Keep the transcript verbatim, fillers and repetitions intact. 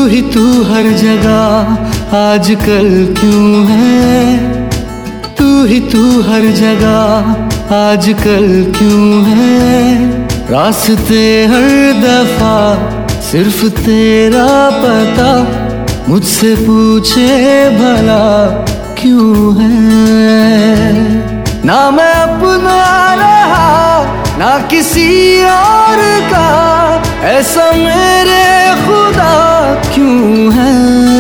ही तू हर जगह आजकल क्यों है, तू ही तू हर जगह आजकल क्यों है। रास्ते हर दफा सिर्फ तेरा पता, मुझसे पूछे भला क्यों है। ना मैं अपना रहा ना किसी और का, ऐसा मेरे खुदा क्यों है।